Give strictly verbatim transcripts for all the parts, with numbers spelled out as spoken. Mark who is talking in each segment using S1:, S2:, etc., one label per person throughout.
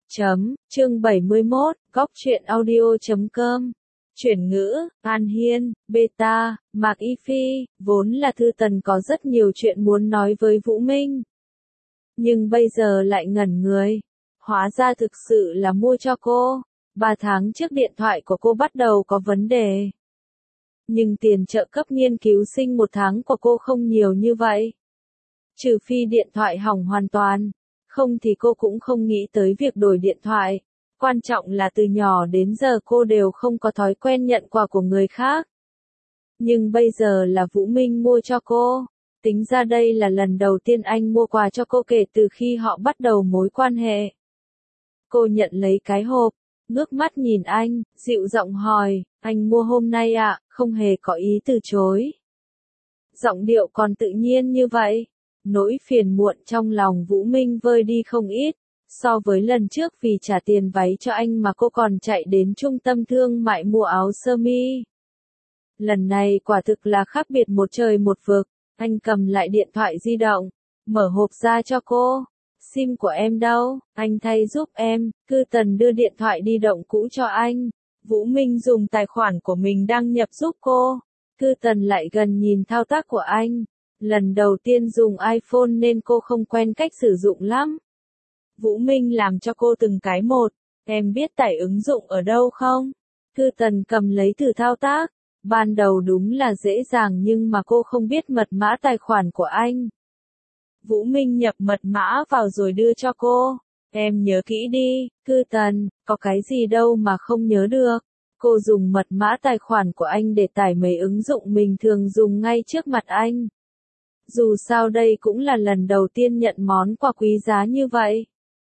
S1: Chấm, chương bảy mươi mốt, góc truyện audio chấm com. Chuyển ngữ, An Hiên, Beta, Mạc Y Phi, vốn là Thư Tần có rất nhiều chuyện muốn nói với Vũ Minh. Nhưng bây giờ lại ngẩn người. Hóa ra thực sự là mua cho cô. Ba tháng trước điện thoại của cô bắt đầu có vấn đề. Nhưng tiền trợ cấp nghiên cứu sinh một tháng của cô không nhiều như vậy. Trừ phi điện thoại hỏng hoàn toàn. Không thì cô cũng không nghĩ tới việc đổi điện thoại. Quan trọng là từ nhỏ đến giờ cô đều không có thói quen nhận quà của người khác. Nhưng bây giờ là Vũ Minh mua cho cô. Tính ra đây là lần đầu tiên anh mua quà cho cô kể từ khi họ bắt đầu mối quan hệ. Cô nhận lấy cái hộp, ngước mắt nhìn anh, dịu giọng hỏi, anh mua hôm nay ạ, à, không hề có ý từ chối. Giọng điệu còn tự nhiên như vậy. Nỗi phiền muộn trong lòng Vũ Minh vơi đi không ít, so với lần trước vì trả tiền váy cho anh mà cô còn chạy đến trung tâm thương mại mua áo sơ mi. Lần này quả thực là khác biệt một trời một vực, anh cầm lại điện thoại di động, mở hộp ra cho cô. Sim của em đâu, anh thay giúp em. Cư Tần đưa điện thoại di động cũ cho anh. Vũ Minh dùng tài khoản của mình đăng nhập giúp cô. Cư Tần lại gần nhìn thao tác của anh. Lần đầu tiên dùng iPhone nên cô không quen cách sử dụng lắm. Vũ Minh làm cho cô từng cái một. Em biết tải ứng dụng ở đâu không? Cư Tần cầm lấy thử thao tác. Ban đầu đúng là dễ dàng nhưng mà cô không biết mật mã tài khoản của anh. Vũ Minh nhập mật mã vào rồi đưa cho cô. Em nhớ kỹ đi, Cư Tần, có cái gì đâu mà không nhớ được. Cô dùng mật mã tài khoản của anh để tải mấy ứng dụng mình thường dùng ngay trước mặt anh. Dù sao đây cũng là lần đầu tiên nhận món quà quý giá như vậy.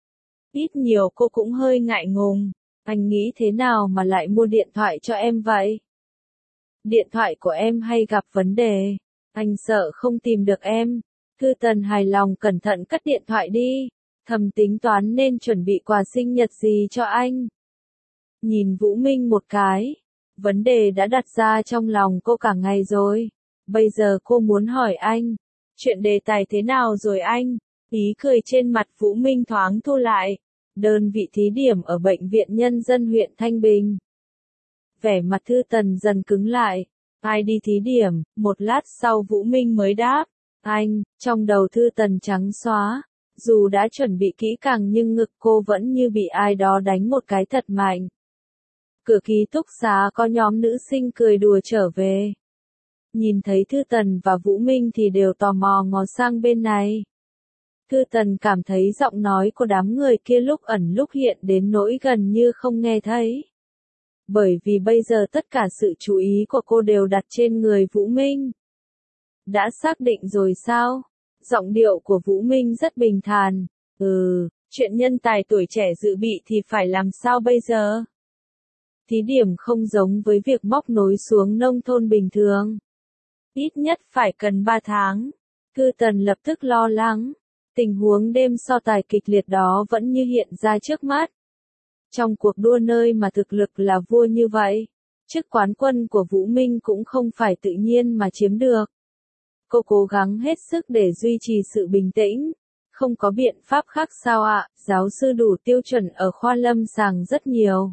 S1: Ít nhiều cô cũng hơi ngại ngùng. Anh nghĩ thế nào mà lại mua điện thoại cho em vậy? Điện thoại của em hay gặp vấn đề. Anh sợ không tìm được em. Cư Tần hài lòng cẩn thận cất điện thoại đi. Thầm tính toán nên chuẩn bị quà sinh nhật gì cho anh. Nhìn Vũ Minh một cái. Vấn đề đã đặt ra trong lòng cô cả ngày rồi. Bây giờ cô muốn hỏi anh. Chuyện đề tài thế nào rồi anh? Ý cười trên mặt Vũ Minh thoáng thu lại. Đơn vị thí điểm ở Bệnh viện Nhân dân huyện Thanh Bình. Vẻ mặt Thư Tần dần cứng lại. Ai đi thí điểm? Một lát sau Vũ Minh mới đáp. Anh, trong đầu Thư Tần trắng xóa. Dù đã chuẩn bị kỹ càng nhưng ngực cô vẫn như bị ai đó đánh một cái thật mạnh. Cửa ký túc xá có nhóm nữ sinh cười đùa trở về. Nhìn thấy Thư Tần và Vũ Minh thì đều tò mò ngó sang bên này. Thư Tần cảm thấy giọng nói của đám người kia lúc ẩn lúc hiện đến nỗi gần như không nghe thấy. Bởi vì bây giờ tất cả sự chú ý của cô đều đặt trên người Vũ Minh. Đã xác định rồi sao? Giọng điệu của Vũ Minh rất bình thản. Ừ, chuyện nhân tài tuổi trẻ dự bị thì phải làm sao bây giờ? Thí điểm không giống với việc móc nối xuống nông thôn bình thường. Ít nhất phải cần ba tháng. Cư Tần lập tức lo lắng. Tình huống đêm so tài kịch liệt đó vẫn như hiện ra trước mắt. Trong cuộc đua nơi mà thực lực là vua như vậy, chức quán quân của Vũ Minh cũng không phải tự nhiên mà chiếm được. Cô cố gắng hết sức để duy trì sự bình tĩnh. Không có biện pháp khác sao ạ, giáo sư đủ tiêu chuẩn ở khoa lâm sàng rất nhiều.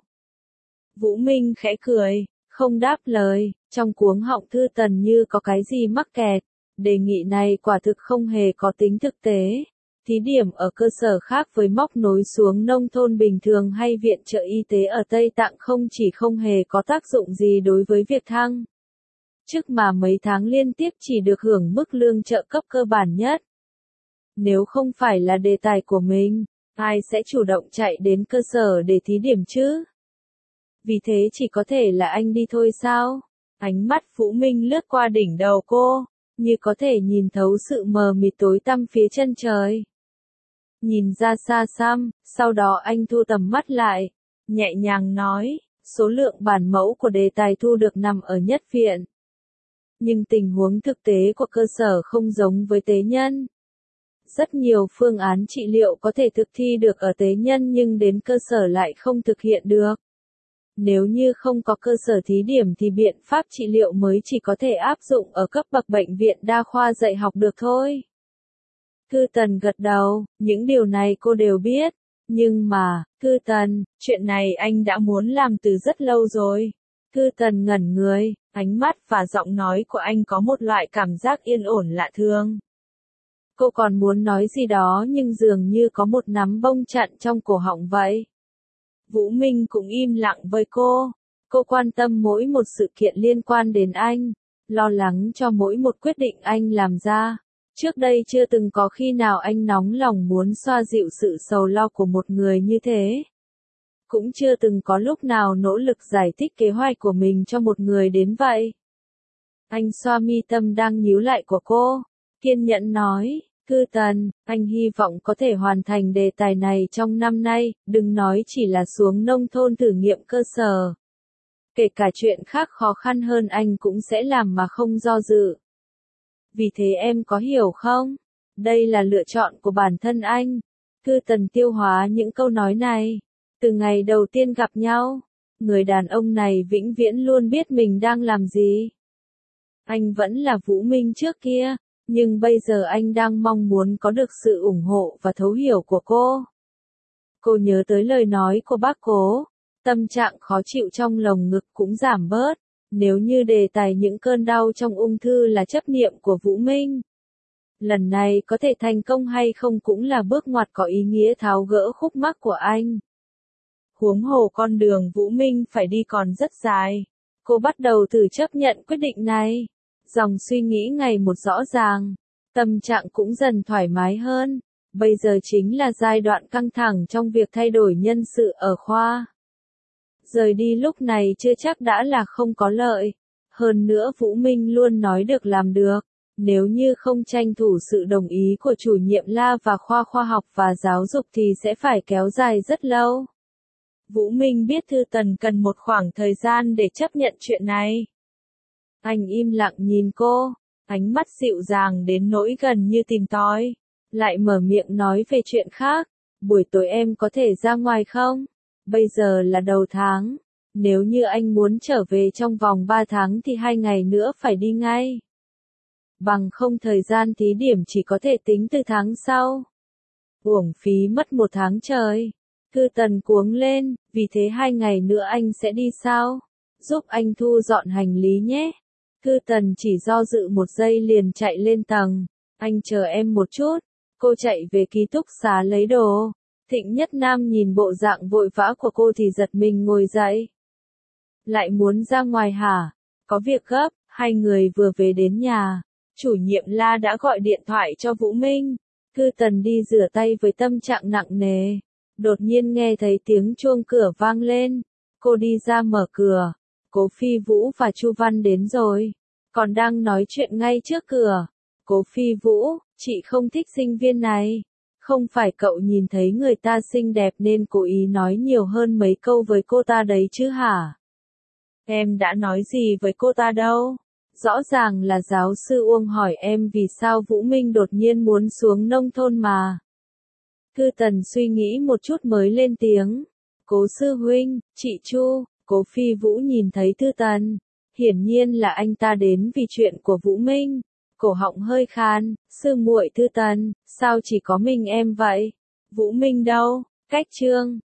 S1: Vũ Minh khẽ cười, không đáp lời, trong cuống họng Thư Tần như có cái gì mắc kẹt. Đề nghị này quả thực không hề có tính thực tế. Thí điểm ở cơ sở khác với móc nối xuống nông thôn bình thường hay viện trợ y tế ở Tây Tạng không chỉ không hề có tác dụng gì đối với việc thăng chức mà mấy tháng liên tiếp chỉ được hưởng mức lương trợ cấp cơ bản nhất. Nếu không phải là đề tài của mình, ai sẽ chủ động chạy đến cơ sở để thí điểm chứ? Vì thế chỉ có thể là anh đi thôi sao? Ánh mắt Vũ Minh lướt qua đỉnh đầu cô, như có thể nhìn thấu sự mờ mịt tối tăm phía chân trời. Nhìn ra xa xăm, sau đó anh thu tầm mắt lại, nhẹ nhàng nói, số lượng bản mẫu của đề tài thu được nằm ở nhất viện. Nhưng tình huống thực tế của cơ sở không giống với tế nhân. Rất nhiều phương án trị liệu có thể thực thi được ở tế nhân nhưng đến cơ sở lại không thực hiện được. Nếu như không có cơ sở thí điểm thì biện pháp trị liệu mới chỉ có thể áp dụng ở cấp bậc bệnh viện đa khoa dạy học được thôi. Cư Tần gật đầu, những điều này cô đều biết. Nhưng mà, Cư Tần, chuyện này anh đã muốn làm từ rất lâu rồi. Cư Tần ngẩn người, ánh mắt và giọng nói của anh có một loại cảm giác yên ổn lạ thường. Cô còn muốn nói gì đó nhưng dường như có một nắm bông chặn trong cổ họng vậy. Vũ Minh cũng im lặng với cô. Cô quan tâm mỗi một sự kiện liên quan đến anh, lo lắng cho mỗi một quyết định anh làm ra. Trước đây chưa từng có khi nào anh nóng lòng muốn xoa dịu sự sầu lo của một người như thế. Cũng chưa từng có lúc nào nỗ lực giải thích kế hoạch của mình cho một người đến vậy. Anh xoa mi tâm đang nhíu lại của cô, kiên nhẫn nói, Cư Tần, anh hy vọng có thể hoàn thành đề tài này trong năm nay, đừng nói chỉ là xuống nông thôn thử nghiệm cơ sở. Kể cả chuyện khác khó khăn hơn anh cũng sẽ làm mà không do dự. Vì thế em có hiểu không? Đây là lựa chọn của bản thân anh. Cư Tần tiêu hóa những câu nói này. Từ ngày đầu tiên gặp nhau, người đàn ông này vĩnh viễn luôn biết mình đang làm gì. Anh vẫn là Vũ Minh trước kia, nhưng bây giờ anh đang mong muốn có được sự ủng hộ và thấu hiểu của cô. Cô nhớ tới lời nói của bác Cố, tâm trạng khó chịu trong lồng ngực cũng giảm bớt. Nếu như đề tài những cơn đau trong ung thư là chấp niệm của Vũ Minh, lần này có thể thành công hay không cũng là bước ngoặt có ý nghĩa tháo gỡ khúc mắc của anh. Huống hồ con đường Vũ Minh phải đi còn rất dài. Cô bắt đầu thử chấp nhận quyết định này. Dòng suy nghĩ ngày một rõ ràng. Tâm trạng cũng dần thoải mái hơn. Bây giờ chính là giai đoạn căng thẳng trong việc thay đổi nhân sự ở khoa. Rời đi lúc này chưa chắc đã là không có lợi. Hơn nữa Vũ Minh luôn nói được làm được. Nếu như không tranh thủ sự đồng ý của chủ nhiệm La và khoa khoa học và giáo dục thì sẽ phải kéo dài rất lâu. Vũ Minh biết Thư Tần cần một khoảng thời gian để chấp nhận chuyện này. Anh im lặng nhìn cô, ánh mắt dịu dàng đến nỗi gần như tìm tòi. Lại mở miệng nói về chuyện khác. Buổi tối em có thể ra ngoài không? Bây giờ là đầu tháng. Nếu như anh muốn trở về trong vòng ba tháng thì hai ngày nữa phải đi ngay. Bằng không thời gian thí điểm chỉ có thể tính từ tháng sau. Uổng phí mất một tháng trời. Cư Tần cuống lên, vì thế hai ngày nữa anh sẽ đi sao? Giúp anh thu dọn hành lý nhé. Cư Tần chỉ do dự một giây liền chạy lên tầng. Anh chờ em một chút. Cô chạy về ký túc xá lấy đồ. Thịnh Nhất Nam nhìn bộ dạng vội vã của cô thì giật mình ngồi dậy. Lại muốn ra ngoài hả? Có việc gấp, hai người vừa về đến nhà. Chủ nhiệm La đã gọi điện thoại cho Vũ Minh. Cư Tần đi rửa tay với tâm trạng nặng nề. Đột nhiên nghe thấy tiếng chuông cửa vang lên. Cô đi ra mở cửa. Cố Phi Vũ và Chu Văn đến rồi. Còn đang nói chuyện ngay trước cửa. Cố Phi Vũ, chị không thích sinh viên này. Không phải cậu nhìn thấy người ta xinh đẹp nên cố ý nói nhiều hơn mấy câu với cô ta đấy chứ hả? Em đã nói gì với cô ta đâu? Rõ ràng là giáo sư Uông hỏi em vì sao Vũ Minh đột nhiên muốn xuống nông thôn mà. Cư Tần suy nghĩ một chút mới lên tiếng. Cố sư huynh, chị Chu. Cố Phi Vũ nhìn thấy Thư Tần. Hiển nhiên là anh ta đến vì chuyện của Vũ Minh. Cổ họng hơi khan, sư muội Thư Tần, sao chỉ có mình em vậy? Vũ Minh đâu? Cách chương